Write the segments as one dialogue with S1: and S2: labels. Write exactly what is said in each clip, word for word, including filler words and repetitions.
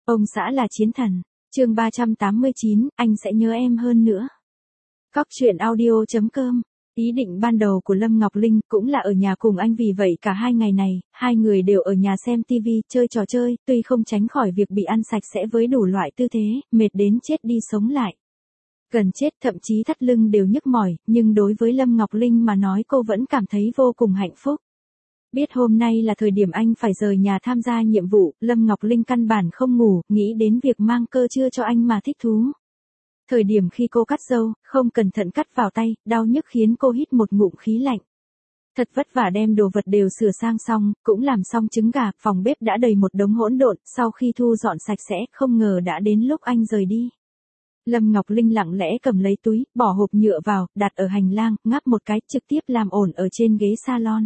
S1: Ông xã là chiến thần. Chương ba trăm tám mươi chín, anh sẽ nhớ em hơn nữa. Cóc truyện audio chấm com. Ý định ban đầu của Lâm Ngọc Linh cũng là ở nhà cùng anh, vì vậy cả hai ngày này, hai người đều ở nhà xem tivi, chơi trò chơi, tuy không tránh khỏi việc bị ăn sạch sẽ với đủ loại tư thế, mệt đến chết đi sống lại. Gần chết, thậm chí thắt lưng đều nhức mỏi, nhưng đối với Lâm Ngọc Linh mà nói cô vẫn cảm thấy vô cùng hạnh phúc. Biết hôm nay là thời điểm anh phải rời nhà tham gia nhiệm vụ, Lâm Ngọc Linh căn bản không ngủ, nghĩ đến việc mang cơ chưa cho anh mà thích thú. Thời điểm khi cô cắt râu, không cẩn thận cắt vào tay, đau nhức khiến cô hít một ngụm khí lạnh. Thật vất vả đem đồ vật đều sửa sang xong, cũng làm xong trứng gà, phòng bếp đã đầy một đống hỗn độn, sau khi thu dọn sạch sẽ, không ngờ đã đến lúc anh rời đi. Lâm Ngọc Linh lặng lẽ cầm lấy túi, bỏ hộp nhựa vào, đặt ở hành lang, ngáp một cái, trực tiếp làm ổn ở trên ghế salon.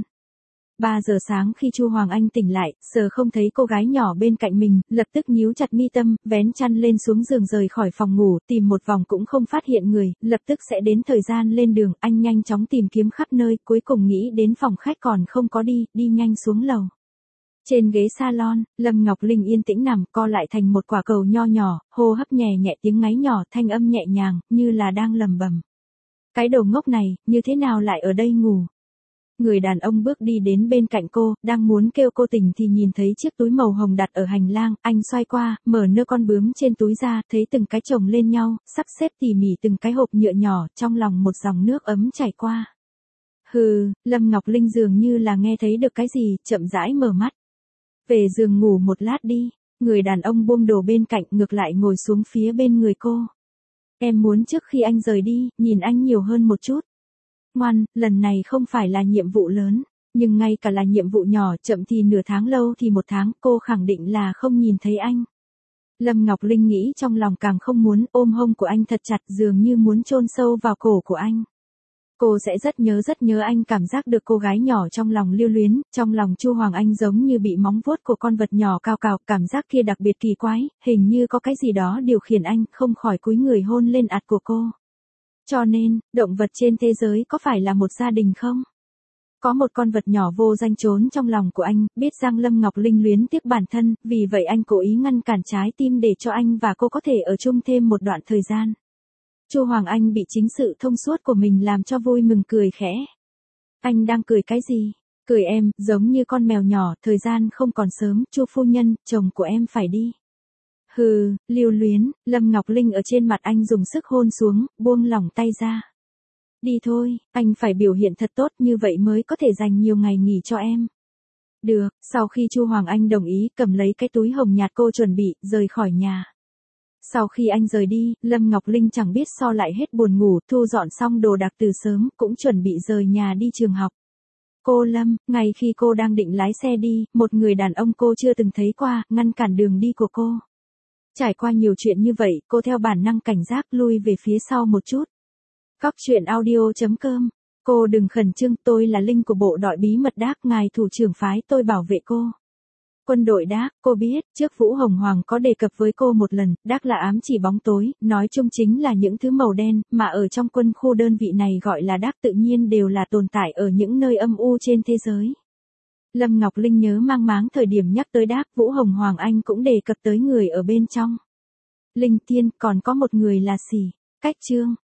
S1: ba giờ sáng khi Chu Hoàng Anh tỉnh lại, sờ không thấy cô gái nhỏ bên cạnh mình, lập tức nhíu chặt mi tâm, vén chăn lên xuống giường rời khỏi phòng ngủ, tìm một vòng cũng không phát hiện người, lập tức sẽ đến thời gian lên đường, anh nhanh chóng tìm kiếm khắp nơi, cuối cùng nghĩ đến phòng khách còn không có đi, đi nhanh xuống lầu. Trên ghế salon, Lâm Ngọc Linh yên tĩnh nằm, co lại thành một quả cầu nho nhỏ, hô hấp nhẹ nhẹ, tiếng ngáy nhỏ, thanh âm nhẹ nhàng, như là đang lầm bầm. Cái đồ ngốc này, như thế nào lại ở đây ngủ? Người đàn ông bước đi đến bên cạnh cô, đang muốn kêu cô tỉnh thì nhìn thấy chiếc túi màu hồng đặt ở hành lang, anh xoay qua, mở nơ con bướm trên túi ra, thấy từng cái chồng lên nhau, sắp xếp tỉ mỉ từng cái hộp nhựa nhỏ, trong lòng một dòng nước ấm chảy qua. Hừ, Lâm Ngọc Linh dường như là nghe thấy được cái gì, chậm rãi mở mắt. Về giường ngủ một lát đi, người đàn ông buông đồ bên cạnh, ngược lại ngồi xuống phía bên người cô. Em muốn trước khi anh rời đi, nhìn anh nhiều hơn một chút. Ngoan, lần này không phải là nhiệm vụ lớn, nhưng ngay cả là nhiệm vụ nhỏ, chậm thì nửa tháng, lâu thì một tháng, cô khẳng định là không nhìn thấy anh. Lâm Ngọc Linh nghĩ trong lòng càng không muốn, ôm hông của anh thật chặt, dường như muốn chôn sâu vào cổ của anh. Cô sẽ rất nhớ rất nhớ anh, cảm giác được cô gái nhỏ trong lòng lưu luyến, trong lòng Chu Hoàng Anh giống như bị móng vuốt của con vật nhỏ cào cào, cảm giác kia đặc biệt kỳ quái, hình như có cái gì đó điều khiển anh, không khỏi cúi người hôn lên ạt của cô. Cho nên, động vật trên thế giới có phải là một gia đình không? Có một con vật nhỏ vô danh trốn trong lòng của anh, biết rằng Lâm Ngọc Linh luyến tiếc bản thân, vì vậy anh cố ý ngăn cản trái tim để cho anh và cô có thể ở chung thêm một đoạn thời gian. Chu Hoàng Anh bị chính sự thông suốt của mình làm cho vui mừng, cười khẽ. Anh đang cười cái gì? Cười em, giống như con mèo nhỏ, thời gian không còn sớm, Chu phu nhân, chồng của em phải đi. Hừ, lưu luyến, Lâm Ngọc Linh ở trên mặt anh dùng sức hôn xuống, buông lỏng tay ra. Đi thôi, anh phải biểu hiện thật tốt, như vậy mới có thể dành nhiều ngày nghỉ cho em. Được, sau khi Chu Hoàng Anh đồng ý, cầm lấy cái túi hồng nhạt cô chuẩn bị, rời khỏi nhà. Sau khi anh rời đi, Lâm Ngọc Linh chẳng biết so lại hết buồn ngủ, thu dọn xong đồ đạc từ sớm, cũng chuẩn bị rời nhà đi trường học. Cô Lâm, ngay khi cô đang định lái xe đi, một người đàn ông cô chưa từng thấy qua, ngăn cản đường đi của cô. Trải qua nhiều chuyện như vậy, cô theo bản năng cảnh giác lui về phía sau một chút. Cóc truyện audio chấm com. Cô đừng khẩn trương, tôi là Linh của bộ đội bí mật Đác, ngài thủ trưởng phái tôi bảo vệ cô. Quân đội Đác, cô biết, trước Vũ Hồng Hoàng có đề cập với cô một lần, Đác là ám chỉ bóng tối, nói chung chính là những thứ màu đen, mà ở trong quân khu đơn vị này gọi là Đác tự nhiên đều là tồn tại ở những nơi âm u trên thế giới. Lâm Ngọc Linh nhớ mang máng thời điểm nhắc tới Đác, Vũ Hồng Hoàng Anh cũng đề cập tới người ở bên trong. Linh Tiên, còn có một người là Sỉ. Cách chương